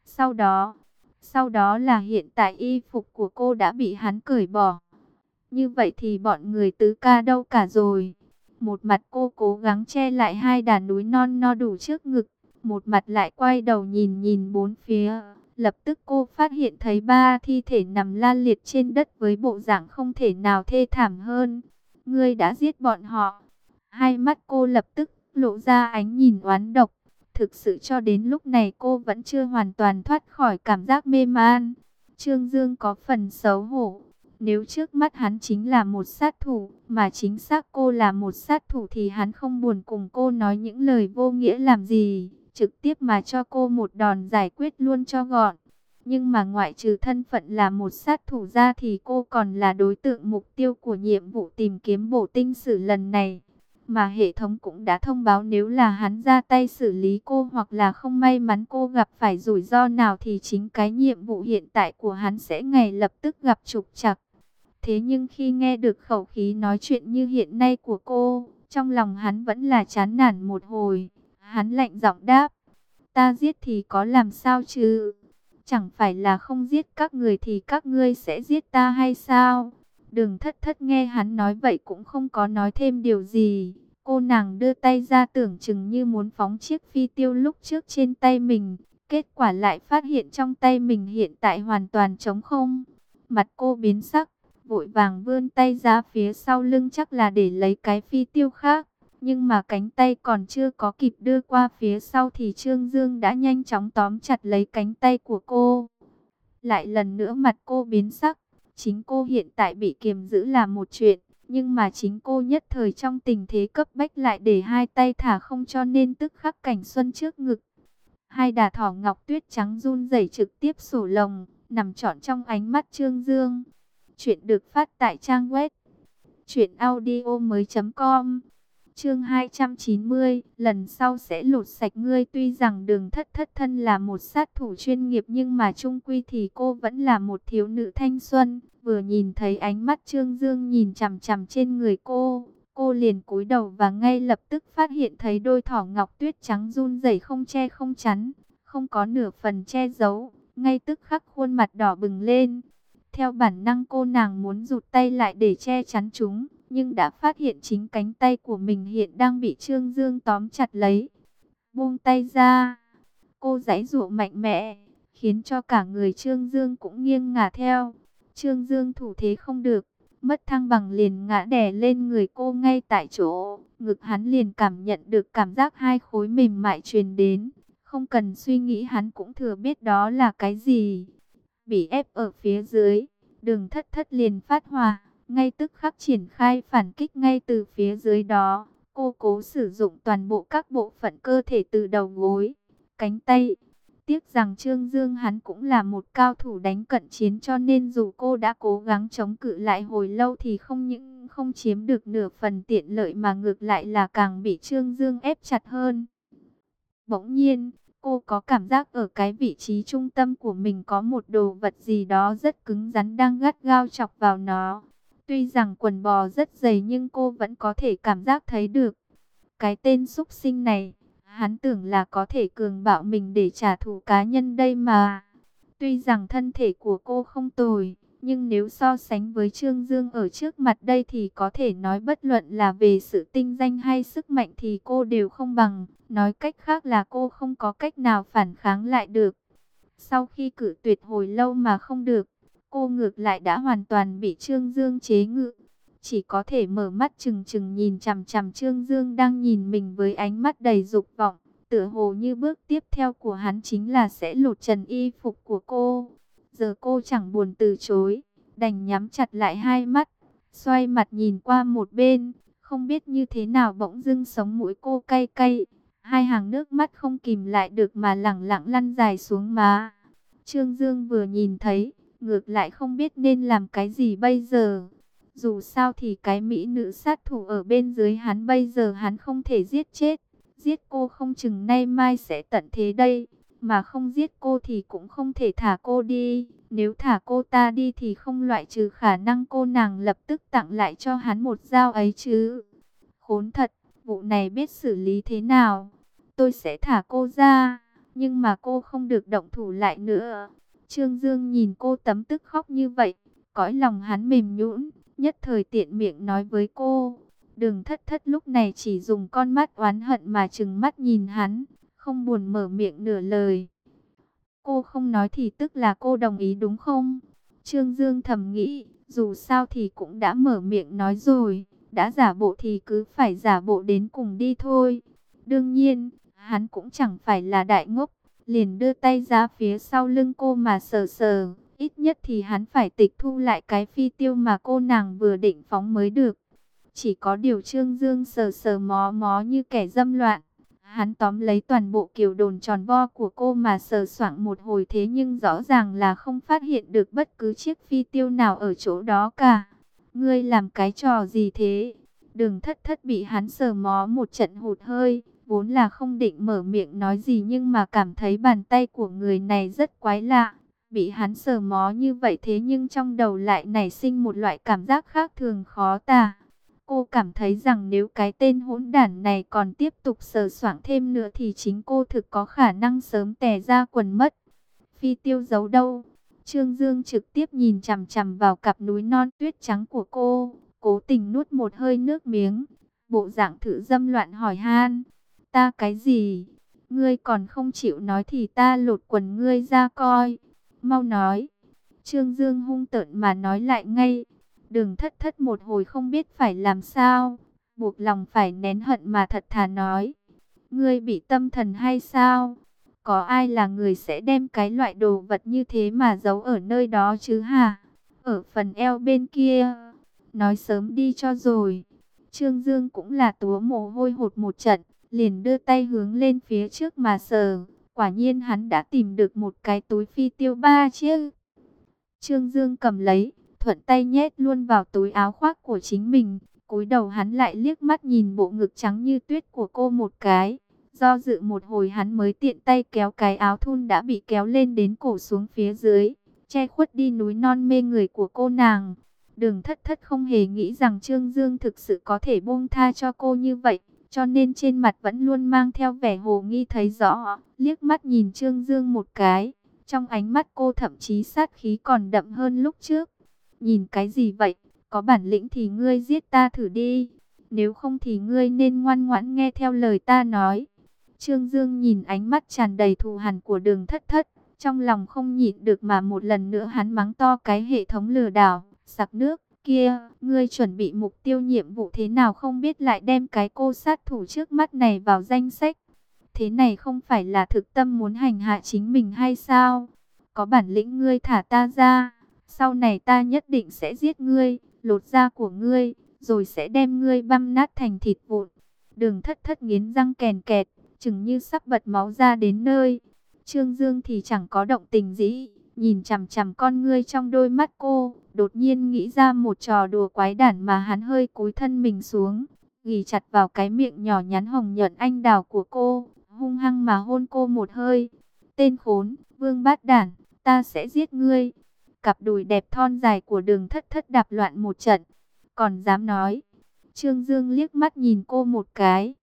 Speaker 1: Sau đó là hiện tại y phục của cô đã bị hắn cởi bỏ. Như vậy thì bọn người tứ ca đâu cả rồi? Một mặt cô cố gắng che lại hai đà núi non no đủ trước ngực, một mặt lại quay đầu nhìn nhìn bốn phía. Lập tức cô phát hiện thấy ba thi thể nằm la liệt trên đất với bộ dạng không thể nào thê thảm hơn. Ngươi đã giết bọn họ. Hai mắt cô lập tức lộ ra ánh nhìn oán độc. Thực sự cho đến lúc này cô vẫn chưa hoàn toàn thoát khỏi cảm giác mê man. Trương Dương có phần xấu hổ. Nếu trước mắt hắn chính là một sát thủ, mà chính xác cô là một sát thủ thì hắn không buồn cùng cô nói những lời vô nghĩa làm gì, trực tiếp mà cho cô một đòn giải quyết luôn cho gọn. Nhưng mà ngoại trừ thân phận là một sát thủ ra thì cô còn là đối tượng mục tiêu của nhiệm vụ tìm kiếm bổ tinh sử lần này. Mà hệ thống cũng đã thông báo nếu là hắn ra tay xử lý cô hoặc là không may mắn cô gặp phải rủi ro nào thì chính cái nhiệm vụ hiện tại của hắn sẽ ngay lập tức gặp trục trặc. Thế nhưng khi nghe được khẩu khí nói chuyện như hiện nay của cô, trong lòng hắn vẫn là chán nản một hồi. Hắn lạnh giọng đáp, ta giết thì có làm sao chứ? Chẳng phải là không giết các người thì các ngươi sẽ giết ta hay sao? Đường Thất Thất nghe hắn nói vậy cũng không có nói thêm điều gì. Cô nàng đưa tay ra tưởng chừng như muốn phóng chiếc phi tiêu lúc trước trên tay mình. Kết quả lại phát hiện trong tay mình hiện tại hoàn toàn trống không. Mặt cô biến sắc, vội vàng vươn tay ra phía sau lưng chắc là để lấy cái phi tiêu khác. Nhưng mà cánh tay còn chưa có kịp đưa qua phía sau thì Trương Dương đã nhanh chóng tóm chặt lấy cánh tay của cô. Lại lần nữa mặt cô biến sắc. Chính cô hiện tại bị kiềm giữ là một chuyện, nhưng mà chính cô nhất thời trong tình thế cấp bách lại để hai tay thả không cho nên tức khắc cảnh xuân trước ngực. Hai đà thỏ ngọc tuyết trắng run rẩy trực tiếp sổ lồng, nằm trọn trong ánh mắt Trương Dương. Chuyện được phát tại trang web truyệnaudiomoi.com. Chương 290, lần sau sẽ lột sạch ngươi. Tuy rằng Đường Thất Thất thân là một sát thủ chuyên nghiệp nhưng mà chung quy thì cô vẫn là một thiếu nữ thanh xuân. Vừa nhìn thấy ánh mắt Trương Dương nhìn chằm chằm trên người cô liền cúi đầu và ngay lập tức phát hiện thấy đôi thỏ ngọc tuyết trắng run rẩy không che không chắn, không có nửa phần che giấu, ngay tức khắc khuôn mặt đỏ bừng lên. Theo bản năng cô nàng muốn rụt tay lại để che chắn chúng, nhưng đã phát hiện chính cánh tay của mình hiện đang bị Trương Dương tóm chặt lấy. Buông tay ra, cô giãy giụa mạnh mẽ, khiến cho cả người Trương Dương cũng nghiêng ngả theo. Trương Dương thủ thế không được, mất thăng bằng liền ngã đè lên người cô ngay tại chỗ. Ngực hắn liền cảm nhận được cảm giác hai khối mềm mại truyền đến. Không cần suy nghĩ hắn cũng thừa biết đó là cái gì. Bị ép ở phía dưới, Đường Thất Thất liền phát hỏa, ngay tức khắc triển khai phản kích ngay từ phía dưới đó. Cô cố sử dụng toàn bộ các bộ phận cơ thể từ đầu gối, cánh tay. Tiếc rằng Trương Dương hắn cũng là một cao thủ đánh cận chiến cho nên dù cô đã cố gắng chống cự lại hồi lâu thì không những không chiếm được nửa phần tiện lợi mà ngược lại là càng bị Trương Dương ép chặt hơn. Bỗng nhiên, cô có cảm giác ở cái vị trí trung tâm của mình có một đồ vật gì đó rất cứng rắn đang gắt gao chọc vào nó. Tuy rằng quần bò rất dày nhưng cô vẫn có thể cảm giác thấy được. Cái tên súc sinh này, hắn tưởng là có thể cường bạo mình để trả thù cá nhân đây mà. Tuy rằng thân thể của cô không tồi, nhưng nếu so sánh với Trương Dương ở trước mặt đây thì có thể nói bất luận là về sự tinh danh hay sức mạnh thì cô đều không bằng. Nói cách khác là cô không có cách nào phản kháng lại được. Sau khi cử tuyệt hồi lâu mà không được, cô ngược lại đã hoàn toàn bị Trương Dương chế ngự. Chỉ có thể mở mắt trừng trừng nhìn chằm chằm Trương Dương đang nhìn mình với ánh mắt đầy dục vọng. Tựa hồ như bước tiếp theo của hắn chính là sẽ lột trần y phục của cô. Giờ cô chẳng buồn từ chối, đành nhắm chặt lại hai mắt, xoay mặt nhìn qua một bên. Không biết như thế nào bỗng dưng sống mũi cô cay cay. Hai hàng nước mắt không kìm lại được mà lẳng lặng lăn dài xuống má. Trương Dương vừa nhìn thấy, ngược lại không biết nên làm cái gì bây giờ. Dù sao thì cái mỹ nữ sát thủ ở bên dưới hắn bây giờ hắn không thể giết chết. Giết cô không chừng nay mai sẽ tận thế đây. Mà không giết cô thì cũng không thể thả cô đi. Nếu thả cô ta đi thì không loại trừ khả năng cô nàng lập tức tặng lại cho hắn một dao ấy chứ. Khốn thật, vụ này biết xử lý thế nào? Tôi sẽ thả cô ra, nhưng mà cô không được động thủ lại nữa. Trương Dương nhìn cô tấm tức khóc như vậy, cõi lòng hắn mềm nhũn, nhất thời tiện miệng nói với cô. Đường Thất Thất lúc này chỉ dùng con mắt oán hận mà trừng mắt nhìn hắn, không buồn mở miệng nửa lời. Cô không nói thì tức là cô đồng ý đúng không? Trương Dương thầm nghĩ, dù sao thì cũng đã mở miệng nói rồi, đã giả bộ thì cứ phải giả bộ đến cùng đi thôi. Đương nhiên, hắn cũng chẳng phải là đại ngốc, liền đưa tay ra phía sau lưng cô mà sờ sờ. Ít nhất thì hắn phải tịch thu lại cái phi tiêu mà cô nàng vừa định phóng mới được. Chỉ có điều Trương Dương sờ sờ mó mó như kẻ dâm loạn. Hắn tóm lấy toàn bộ kiều đồn tròn vo của cô mà sờ soạng một hồi, thế nhưng rõ ràng là không phát hiện được bất cứ chiếc phi tiêu nào ở chỗ đó cả. Ngươi làm cái trò gì thế? Đường Thất Thất bị hắn sờ mó một trận hụt hơi, vốn là không định mở miệng nói gì nhưng mà cảm thấy bàn tay của người này rất quái lạ. Bị hắn sờ mó như vậy thế nhưng trong đầu lại nảy sinh một loại cảm giác khác thường khó tả. Cô cảm thấy rằng nếu cái tên hỗn đản này còn tiếp tục sờ soạng thêm nữa thì chính cô thực có khả năng sớm tè ra quần mất. Phi tiêu giấu đâu? Trương Dương trực tiếp nhìn chằm chằm vào cặp núi non tuyết trắng của cô, cố tình nuốt một hơi nước miếng, bộ dạng thử dâm loạn hỏi han. Ta cái gì? Ngươi còn không chịu nói thì ta lột quần ngươi ra coi. Mau nói. Trương Dương hung tợn mà nói lại ngay. Đường Thất Thất một hồi không biết phải làm sao, buộc lòng phải nén hận mà thật thà nói. Ngươi bị tâm thần hay sao? Có ai là người sẽ đem cái loại đồ vật như thế mà giấu ở nơi đó chứ hả? Ở phần eo bên kia. Nói sớm đi cho rồi. Trương Dương cũng là túa mồ hôi hột một trận, liền đưa tay hướng lên phía trước mà sờ. Quả nhiên hắn đã tìm được một cái túi phi tiêu 3 chiếc. Trương Dương cầm lấy, thuận tay nhét luôn vào túi áo khoác của chính mình. Cúi đầu hắn lại liếc mắt nhìn bộ ngực trắng như tuyết của cô một cái. Do dự một hồi hắn mới tiện tay kéo cái áo thun đã bị kéo lên đến cổ xuống phía dưới, che khuất đi núi non mê người của cô nàng. Đường Thất Thất không hề nghĩ rằng Trương Dương thực sự có thể buông tha cho cô như vậy, cho nên trên mặt vẫn luôn mang theo vẻ hồ nghi thấy rõ, liếc mắt nhìn Trương Dương một cái. Trong ánh mắt cô thậm chí sát khí còn đậm hơn lúc trước. Nhìn cái gì vậy? Có bản lĩnh thì ngươi giết ta thử đi. Nếu không thì ngươi nên ngoan ngoãn nghe theo lời ta nói. Trương Dương nhìn ánh mắt tràn đầy thù hằn của Đường Thất Thất. Trong lòng không nhịn được mà một lần nữa hắn mắng to cái hệ thống lừa đảo, sặc nước. Kia, ngươi chuẩn bị mục tiêu nhiệm vụ thế nào không biết lại đem cái cô sát thủ trước mắt này vào danh sách. Thế này không phải là thực tâm muốn hành hạ chính mình hay sao? Có bản lĩnh ngươi thả ta ra, sau này ta nhất định sẽ giết ngươi, lột da của ngươi, rồi sẽ đem ngươi băm nát thành thịt vụn. Đường Thất Thất nghiến răng kèn kẹt, chừng như sắp bật máu ra đến nơi. Trương Dương thì chẳng có động tình gì, nhìn chằm chằm con ngươi trong đôi mắt cô, đột nhiên nghĩ ra một trò đùa quái đản mà hắn hơi cúi thân mình xuống, ghì chặt vào cái miệng nhỏ nhắn hồng nhuận anh đào của cô, hung hăng mà hôn cô một hơi. Tên khốn, vương bát đản, ta sẽ giết ngươi. Cặp đùi đẹp thon dài của Đường Thất Thất đạp loạn một trận, còn dám nói. Trương Dương liếc mắt nhìn cô một cái.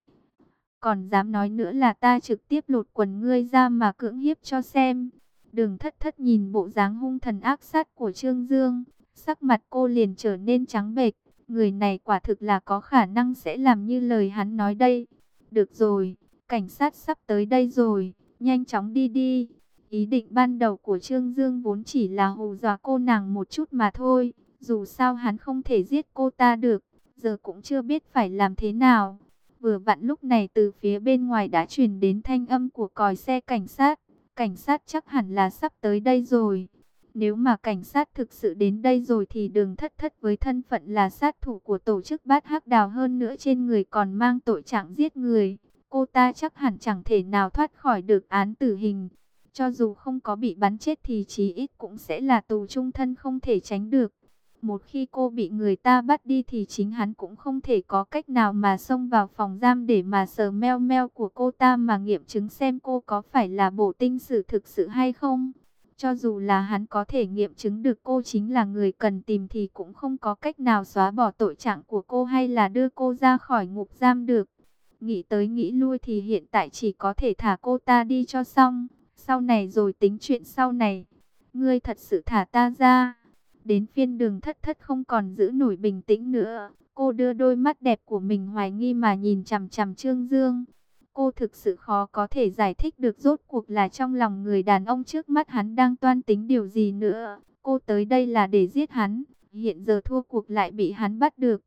Speaker 1: Còn dám nói nữa là ta trực tiếp lột quần ngươi ra mà cưỡng hiếp cho xem. Đường Thất Thất nhìn bộ dáng hung thần ác sát của Trương Dương, sắc mặt cô liền trở nên trắng bệch. Người này quả thực là có khả năng sẽ làm như lời hắn nói đây. Được rồi, cảnh sát sắp tới đây rồi, nhanh chóng đi đi. Ý định ban đầu của Trương Dương vốn chỉ là hù dọa cô nàng một chút mà thôi. Dù sao hắn không thể giết cô ta được, giờ cũng chưa biết phải làm thế nào. Vừa vặn lúc này từ phía bên ngoài đã truyền đến thanh âm của còi xe cảnh sát. Cảnh sát chắc hẳn là sắp tới đây rồi. Nếu mà cảnh sát thực sự đến đây rồi thì Đường Thất Thất với thân phận là sát thủ của tổ chức Bát Hắc Đào hơn nữa trên người còn mang tội trạng giết người. Cô ta chắc hẳn chẳng thể nào thoát khỏi được án tử hình. Cho dù không có bị bắn chết thì chí ít cũng sẽ là tù chung thân không thể tránh được. Một khi cô bị người ta bắt đi thì chính hắn cũng không thể có cách nào mà xông vào phòng giam để mà sờ meo meo của cô ta mà nghiệm chứng xem cô có phải là bổ tinh sử thực sự hay không. Cho dù là hắn có thể nghiệm chứng được cô chính là người cần tìm thì cũng không có cách nào xóa bỏ tội trạng của cô hay là đưa cô ra khỏi ngục giam được. Nghĩ tới nghĩ lui thì hiện tại chỉ có thể thả cô ta đi cho xong. Sau này rồi tính chuyện sau này. Ngươi thật sự thả ta ra. Đến phiên Đường Thất Thất không còn giữ nổi bình tĩnh nữa. Cô đưa đôi mắt đẹp của mình hoài nghi mà nhìn chằm chằm Trương Dương. Cô thực sự khó có thể giải thích được rốt cuộc là trong lòng người đàn ông trước mắt hắn đang toan tính điều gì nữa. Cô tới đây là để giết hắn. Hiện giờ thua cuộc lại bị hắn bắt được.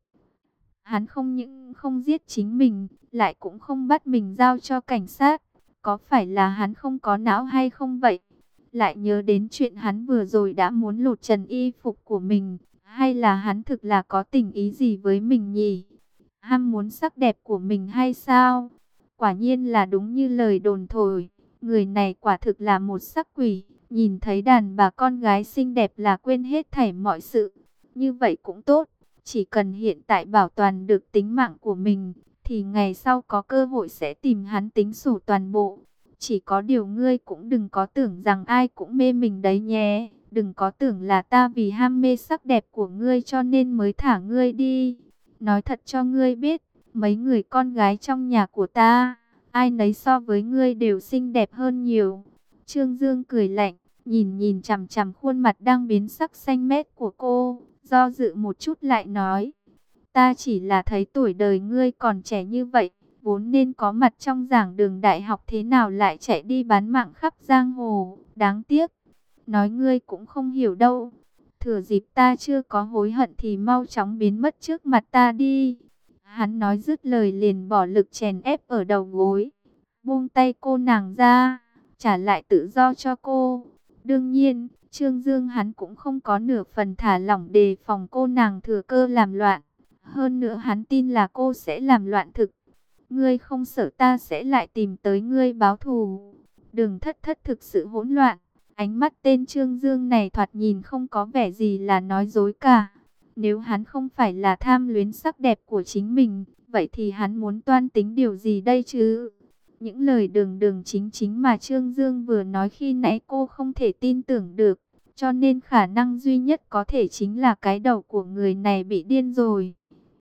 Speaker 1: Hắn không những không giết chính mình, lại cũng không bắt mình giao cho cảnh sát. Có phải là hắn không có não hay không vậy? Lại nhớ đến chuyện hắn vừa rồi đã muốn lột trần y phục của mình. Hay là hắn thực là có tình ý gì với mình nhỉ? Ham muốn sắc đẹp của mình hay sao? Quả nhiên là đúng như lời đồn thổi. Người này quả thực là một sắc quỷ. Nhìn thấy đàn bà con gái xinh đẹp là quên hết thảy mọi sự. Như vậy cũng tốt. Chỉ cần hiện tại bảo toàn được tính mạng của mình, thì ngày sau có cơ hội sẽ tìm hắn tính sổ toàn bộ. Chỉ có điều ngươi cũng đừng có tưởng rằng ai cũng mê mình đấy nhé. Đừng có tưởng là ta vì ham mê sắc đẹp của ngươi cho nên mới thả ngươi đi. Nói thật cho ngươi biết, mấy người con gái trong nhà của ta, ai nấy so với ngươi đều xinh đẹp hơn nhiều. Trương Dương cười lạnh, nhìn nhìn chằm chằm khuôn mặt đang biến sắc xanh mét của cô. Do dự một chút lại nói, ta chỉ là thấy tuổi đời ngươi còn trẻ như vậy, vốn nên có mặt trong giảng đường đại học thế nào lại chạy đi bán mạng khắp giang hồ, đáng tiếc. Nói ngươi cũng không hiểu đâu, thừa dịp ta chưa có hối hận thì mau chóng biến mất trước mặt ta đi. Hắn nói dứt lời liền bỏ lực chèn ép ở đầu gối, buông tay cô nàng ra, trả lại tự do cho cô. Đương nhiên, Trương Dương hắn cũng không có nửa phần thả lỏng đề phòng cô nàng thừa cơ làm loạn. Hơn nữa hắn tin là cô sẽ làm loạn thực. Ngươi không sợ ta sẽ lại tìm tới ngươi báo thù. Đường Thất Thất thực sự hỗn loạn. Ánh mắt tên Trương Dương này thoạt nhìn không có vẻ gì là nói dối cả. Nếu hắn không phải là tham luyến sắc đẹp của chính mình, vậy thì hắn muốn toan tính điều gì đây chứ? Những lời đường đường chính chính mà Trương Dương vừa nói khi nãy cô không thể tin tưởng được. Cho nên khả năng duy nhất có thể chính là cái đầu của người này bị điên rồi.